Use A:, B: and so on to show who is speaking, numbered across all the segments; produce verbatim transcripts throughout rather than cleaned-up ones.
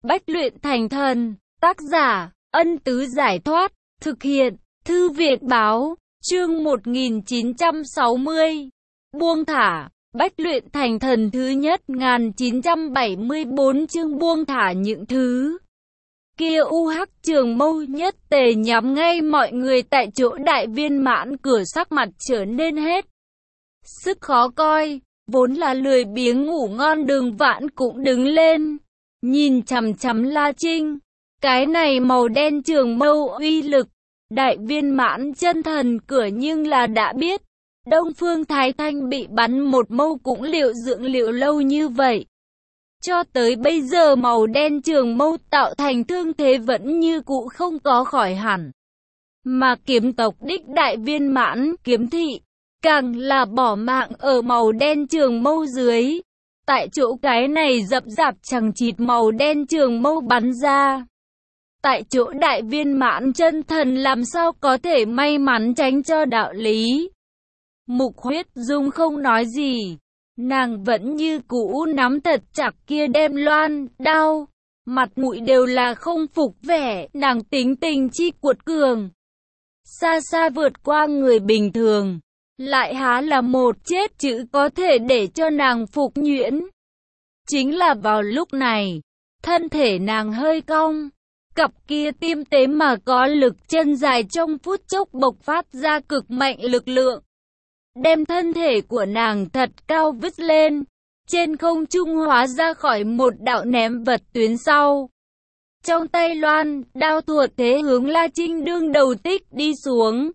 A: Bách luyện thành thần. Tác giả, Ân Tứ Giải Thoát. Thực hiện, Thư viện Báo. Chương một nghìn chín trăm sáu mươi. Buông thả. Bách luyện thành thần thứ nhất một nghìn chín trăm bảy mươi bốn chương buông thả những thứ kia. U Hắc Trường Mâu nhất tề nhắm ngay mọi người tại chỗ. Đại Viên Mãn cửa sắc mặt trở nên hết sức khó coi, vốn là lười biếng ngủ ngon Đường Vãn cũng đứng lên, nhìn chằm chằm La Trinh. Cái này màu đen trường mâu uy lực, Đại Viên Mãn chân thần cửa nhưng là đã biết. Đông Phương Thái Thanh bị bắn một mâu cũng liệu dưỡng liệu lâu như vậy. Cho tới bây giờ màu đen trường mâu tạo thành thương thế vẫn như cũ không có khỏi hẳn. Mà kiếm tộc đích Đại Viên Mãn, kiếm thị, càng là bỏ mạng ở màu đen trường mâu dưới. Tại chỗ cái này dập dạp chẳng chịt màu đen trường mâu bắn ra. Tại chỗ Đại Viên Mãn chân thần làm sao có thể may mắn tránh cho đạo lý. Mục Huyết Dung không nói gì, nàng vẫn như cũ nắm thật chặt kia đem loan đao, mặt mũi đều là không phục vẻ. Nàng tính tình chi cuột cường, xa xa vượt qua người bình thường, lại há là một chết chữ có thể để cho nàng phục nhuyễn. Chính là vào lúc này, thân thể nàng hơi cong, cặp kia tiêm tế mà có lực chân dài trong phút chốc bộc phát ra cực mạnh lực lượng, đem thân thể của nàng thật cao vứt lên, trên không trung hóa ra khỏi một đạo ném vật tuyến sau. Trong tay loan, đao thuột thế hướng La Trinh đương đầu tích đi xuống.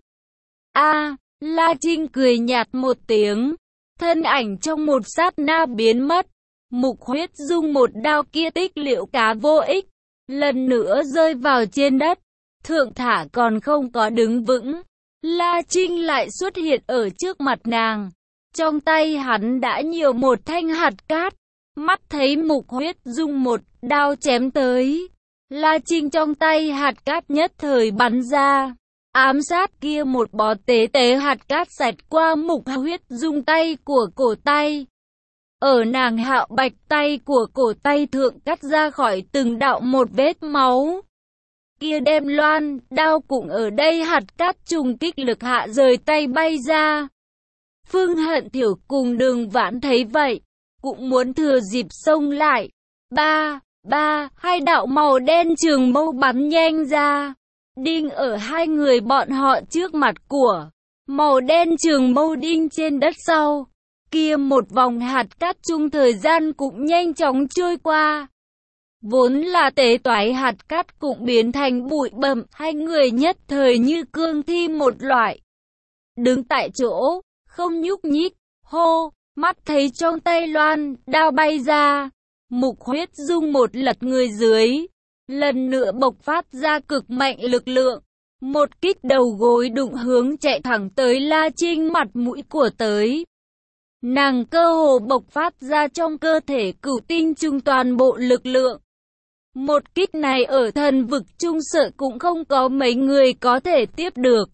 A: A, La Trinh cười nhạt một tiếng, thân ảnh trong một sát na biến mất. Mục Huyết Dung một đao kia tích liệu cá vô ích, lần nữa rơi vào trên đất, thượng thả còn không có đứng vững. La Trinh lại xuất hiện ở trước mặt nàng, trong tay hắn đã nhiều một thanh hạt cát. Mắt thấy Mục Huyết Dung một đao chém tới, La Trinh trong tay hạt cát nhất thời bắn ra, ám sát kia một bó tế tế hạt cát xẹt qua Mục Huyết Dung tay của cổ tay. Ở nàng hạo bạch tay của cổ tay thượng cắt ra khỏi từng đạo một vết máu. Kia đem loan, đao cũng ở đây hạt cát trùng kích lực hạ rời tay bay ra. Phương Hận Thiểu cùng Đường Vãn thấy vậy, cũng muốn thừa dịp xông lại. Ba, ba, hai đạo màu đen trường mâu bắn nhanh ra, đinh ở hai người bọn họ trước mặt của. Màu đen trường mâu đinh trên đất sau. Kia một vòng hạt cát chung thời gian cũng nhanh chóng trôi qua. Vốn là tế toái hạt cát cũng biến thành bụi bặm, hai người nhất thời như cương thi một loại. Đứng tại chỗ, không nhúc nhích, hô, mắt thấy trong tay loan, đao bay ra. Mục Huyết Dung một lật người dưới, lần nữa bộc phát ra cực mạnh lực lượng. Một kích đầu gối đụng hướng chạy thẳng tới La Trinh mặt mũi của tới. Nàng cơ hồ bộc phát ra trong cơ thể cửu tinh trung toàn bộ lực lượng. Một kích này ở thần vực trung sợ cũng không có mấy người có thể tiếp được.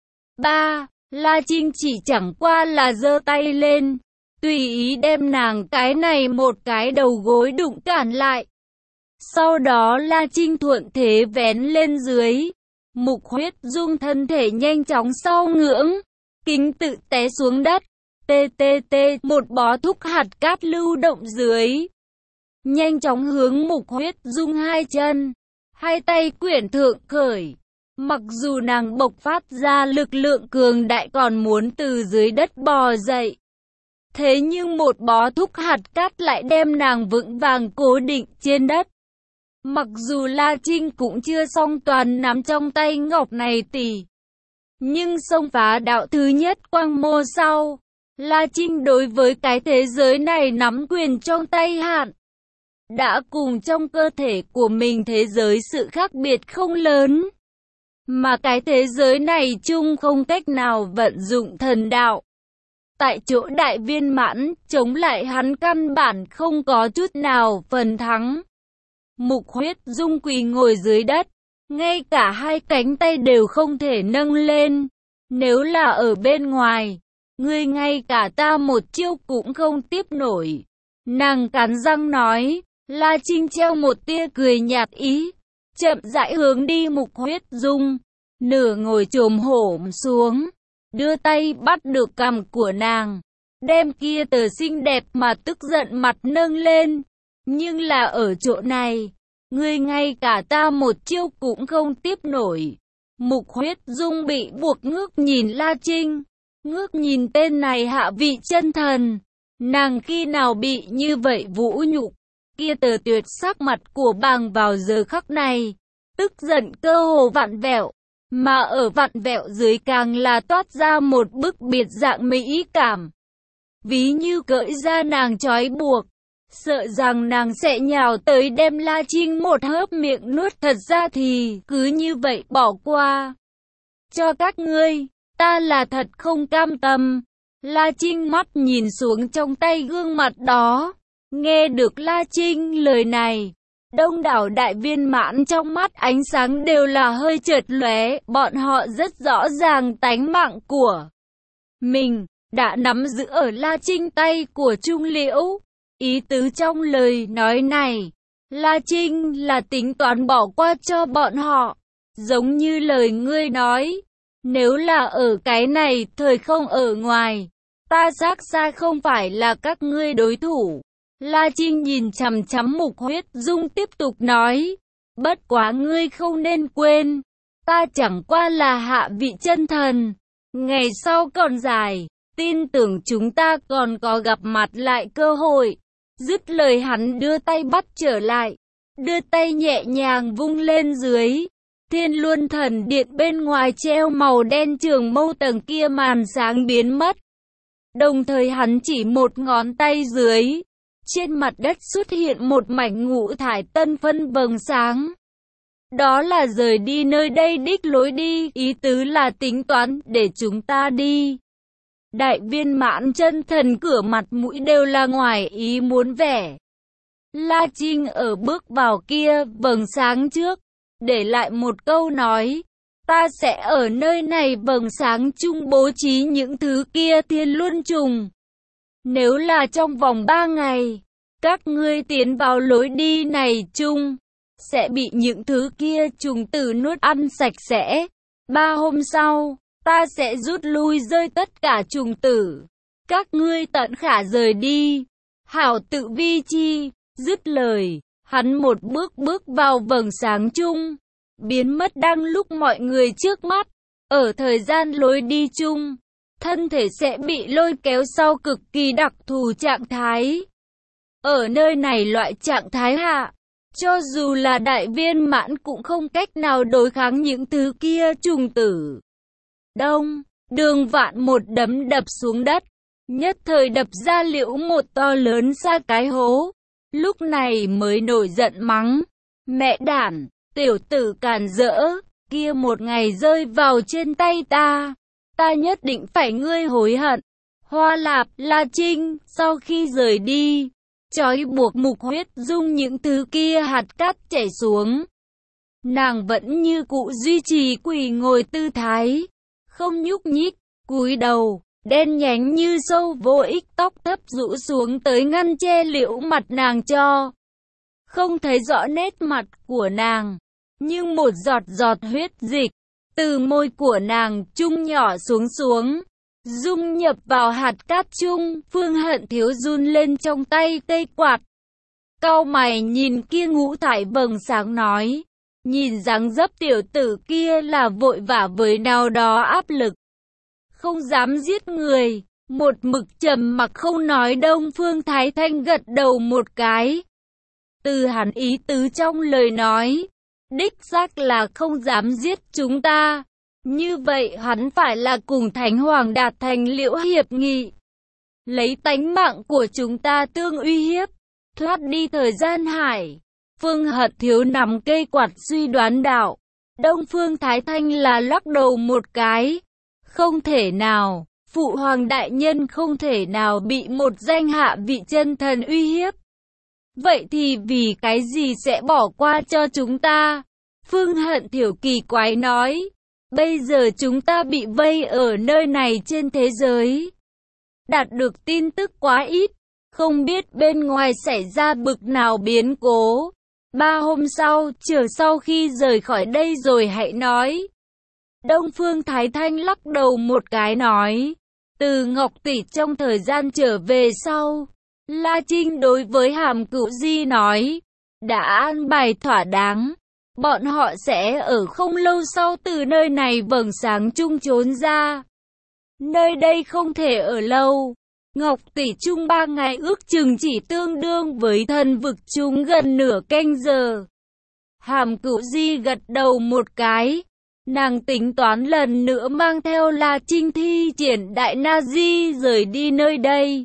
A: Ba, La Trinh chỉ chẳng qua là giơ tay lên, tùy ý đem nàng cái này một cái đầu gối đụng cản lại. Sau đó La Trinh thuận thế vén lên dưới. Mục Huyết Dung thân thể nhanh chóng sau ngưỡng, kính tự té xuống đất. Tê tê tê, một bó thúc hạt cát lưu động dưới. Nhanh chóng hướng Mục Huyết Dung hai chân, hai tay quyển thượng khởi. Mặc dù nàng bộc phát ra lực lượng cường đại còn muốn từ dưới đất bò dậy, thế nhưng một bó thúc hạt cát lại đem nàng vững vàng cố định trên đất. Mặc dù La Trinh cũng chưa xong toàn nắm trong tay ngọc này tỷ, nhưng xông phá đạo thứ nhất quang mô sau, La Trinh đối với cái thế giới này nắm quyền trong tay hạn. Đã cùng trong cơ thể của mình thế giới sự khác biệt không lớn. Mà cái thế giới này chung không cách nào vận dụng thần đạo. Tại chỗ Đại Viên Mãn, chống lại hắn căn bản không có chút nào phần thắng. Mục Huyết Dung quỳ ngồi dưới đất, ngay cả hai cánh tay đều không thể nâng lên. Nếu là ở bên ngoài, ngươi ngay cả ta một chiêu cũng không tiếp nổi. Nàng cắn răng nói, La Trinh treo một tia cười nhạt ý, chậm rãi hướng đi Mục Huyết Dung, nửa ngồi chồm hổm xuống, đưa tay bắt được cằm của nàng, đem kia tờ xinh đẹp mà tức giận mặt nâng lên. Nhưng là ở chỗ này, ngươi ngay cả ta một chiêu cũng không tiếp nổi. Mục Huyết Dung bị buộc ngước nhìn La Trinh, ngước nhìn tên này hạ vị chân thần. Nàng khi nào bị như vậy vũ nhục? Kia tờ tuyệt sắc mặt của bàng vào giờ khắc này, tức giận cơ hồ vặn vẹo, mà ở vặn vẹo dưới càng là toát ra một bức biệt dạng mỹ cảm. Ví như cởi ra nàng trói buộc, sợ rằng nàng sẽ nhào tới đem La Trinh một hớp miệng nuốt, thật ra thì cứ như vậy bỏ qua cho các ngươi, ta là thật không cam tâm. La Trinh mắt nhìn xuống trong tay gương mặt đó, nghe được La Trinh lời này, đông đảo đại viên mãn trong mắt ánh sáng đều là hơi chợt lóe, bọn họ rất rõ ràng tánh mạng của mình đã nắm giữ ở La Trinh tay của Trung Liễu. Ý tứ trong lời nói này, La Trinh là tính toán bỏ qua cho bọn họ, giống như lời ngươi nói, nếu là ở cái này thời không ở ngoài, ta xác xa không phải là các ngươi đối thủ. La Trinh nhìn chằm chằm Mục Huyết Dung tiếp tục nói, bất quá ngươi không nên quên, ta chẳng qua là hạ vị chân thần, ngày sau còn dài, tin tưởng chúng ta còn có gặp mặt lại cơ hội. Dứt lời hắn đưa tay bắt trở lại, đưa tay nhẹ nhàng vung lên dưới. Thiên Luân Thần Điện bên ngoài treo màu đen trường mâu tầng kia màn sáng biến mất. Đồng thời hắn chỉ một ngón tay dưới, trên mặt đất xuất hiện một mảnh ngũ thải tân phân vầng sáng. Đó là rời đi nơi đây đích lối đi, ý tứ là tính toán để chúng ta đi. Đại viên mãn chân thần cửa mặt mũi đều là ngoài ý muốn vẻ. La Trinh ở bước vào kia vầng sáng trước, để lại một câu nói, ta sẽ ở nơi này vầng sáng chung bố trí những thứ kia thiên luân trùng. Nếu là trong vòng ba ngày, các ngươi tiến vào lối đi này chung, sẽ bị những thứ kia trùng tử nuốt ăn sạch sẽ. Ba hôm sau, ta sẽ rút lui rơi tất cả trùng tử. Các ngươi tận khả rời đi. Hảo tự vi chi. Dứt lời, hắn một bước bước vào vầng sáng chung, biến mất đang lúc mọi người trước mắt. Ở thời gian lối đi chung, thân thể sẽ bị lôi kéo sau cực kỳ đặc thù trạng thái. Ở nơi này loại trạng thái hạ, cho dù là đại viên mãn cũng không cách nào đối kháng những thứ kia trùng tử. Đông, Đường Vạn một đấm đập xuống đất, nhất thời đập ra liễu một to lớn xa cái hố. Lúc này mới nổi giận mắng, mẹ đản, tiểu tử càn rỡ, kia một ngày rơi vào trên tay ta, ta nhất định phải ngươi hối hận. Hoa Lạp, La Trinh, sau khi rời đi, trói buộc Mục Huyết Dung những thứ kia hạt cát chảy xuống. Nàng vẫn như cũ duy trì quỳ ngồi tư thái, không nhúc nhích, cúi đầu, đen nhánh như sâu vô ích tóc thấp rũ xuống tới ngăn che liễu mặt nàng cho không thấy rõ nét mặt của nàng. Nhưng một giọt giọt huyết dịch từ môi của nàng chung nhỏ xuống xuống, dung nhập vào hạt cát chung. Phương Hận Thiếu run lên trong tay cây quạt, cau mày nhìn kia ngũ thải vầng sáng nói, nhìn dáng dấp tiểu tử kia là vội vã với nào đó áp lực, không dám giết người. Một mực trầm mặc không nói. Đông Phương Thái Thanh gật đầu một cái. Từ hắn ý tứ trong lời nói, đích xác là không dám giết chúng ta. Như vậy hắn phải là cùng Thánh Hoàng đạt thành liễu hiệp nghị, lấy tánh mạng của chúng ta tương uy hiếp, thoát đi thời gian hải. Phương Hận Thiếu nắm cây quạt suy đoán đạo. Đông Phương Thái Thanh là lắc đầu một cái. Không thể nào, Phụ Hoàng đại nhân không thể nào bị một danh hạ vị chân thần uy hiếp. Vậy thì vì cái gì sẽ bỏ qua cho chúng ta? Phương Hận Thiểu kỳ quái nói. Bây giờ chúng ta bị vây ở nơi này trên thế giới, đạt được tin tức quá ít. Không biết bên ngoài xảy ra bực nào biến cố. Ba hôm sau, chờ sau khi rời khỏi đây rồi hãy nói. Đông Phương Thái Thanh lắc đầu một cái nói. Từ Ngọc Tỷ trong thời gian trở về sau, La Trinh đối với Hàm Cửu Di nói. Đã an bài thỏa đáng. Bọn họ sẽ ở không lâu sau từ nơi này vầng sáng chung trốn ra. Nơi đây không thể ở lâu. Ngọc Tỷ chung ba ngày ước chừng chỉ tương đương với thần vực chúng gần nửa canh giờ. Hàm Cửu Di gật đầu một cái. Nàng tính toán lần nữa mang theo La Trinh thi triển Đại Na Di rời đi nơi đây.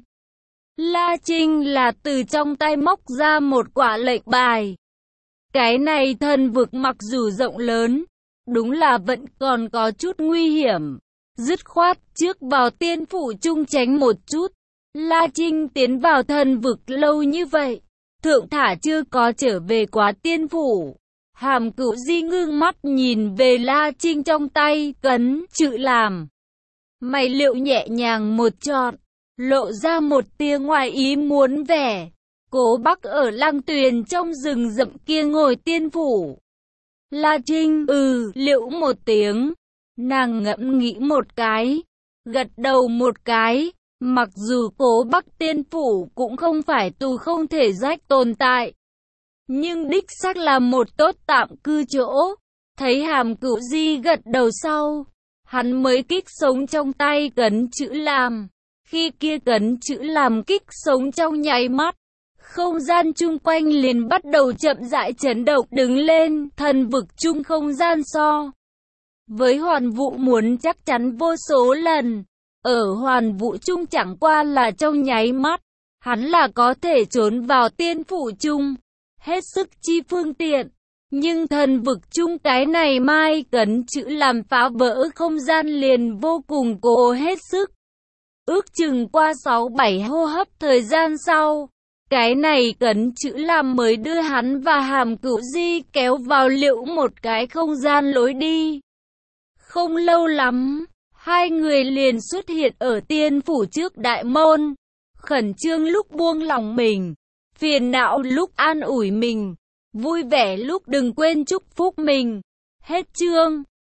A: La Trinh là từ trong tay móc ra một quả lệnh bài. Cái này thần vực mặc dù rộng lớn, đúng là vẫn còn có chút nguy hiểm. Dứt khoát trước vào tiên phủ chung tránh một chút. La Trinh tiến vào thần vực lâu như vậy, thượng thả chưa có trở về quá tiên phủ. Hàm Cửu Di ngưng mắt nhìn về La Trinh trong tay cấn chữ làm. Mày liệu nhẹ nhàng một trọn, lộ ra một tia ngoài ý muốn vẻ. Cố Bắc ở Lăng Tuyền trong rừng rậm kia ngồi tiên phủ. La Trinh ừ liệu một tiếng. Nàng ngẫm nghĩ một cái, gật đầu một cái. Mặc dù Cố Bắc tiên phủ cũng không phải tù không thể rách tồn tại, nhưng đích xác là một tốt tạm cư chỗ. Thấy Hàm Cửu Di gật đầu sau, hắn mới kích sống trong tay cấn chữ làm. Khi kia cấn chữ làm kích sống trong nháy mắt, không gian chung quanh liền bắt đầu chậm rãi chấn động đứng lên. Thần vực chung không gian so với hoàn vũ muốn chắc chắn vô số lần. Ở hoàn vũ chung chẳng qua là trong nháy mắt, hắn là có thể trốn vào tiên phủ chung, hết sức chi phương tiện. Nhưng thần vực chung cái này mai cấn chữ làm phá vỡ không gian liền vô cùng cố hết sức. Ước chừng qua sáu bảy hô hấp thời gian sau, cái này cấn chữ làm mới đưa hắn và Hàm Cửu Di kéo vào liệu một cái không gian lối đi. Không lâu lắm, hai người liền xuất hiện ở tiên phủ trước đại môn. Khẩn trương lúc buông lòng mình, phiền não lúc an ủi mình, vui vẻ lúc đừng quên chúc phúc mình. Hết chương.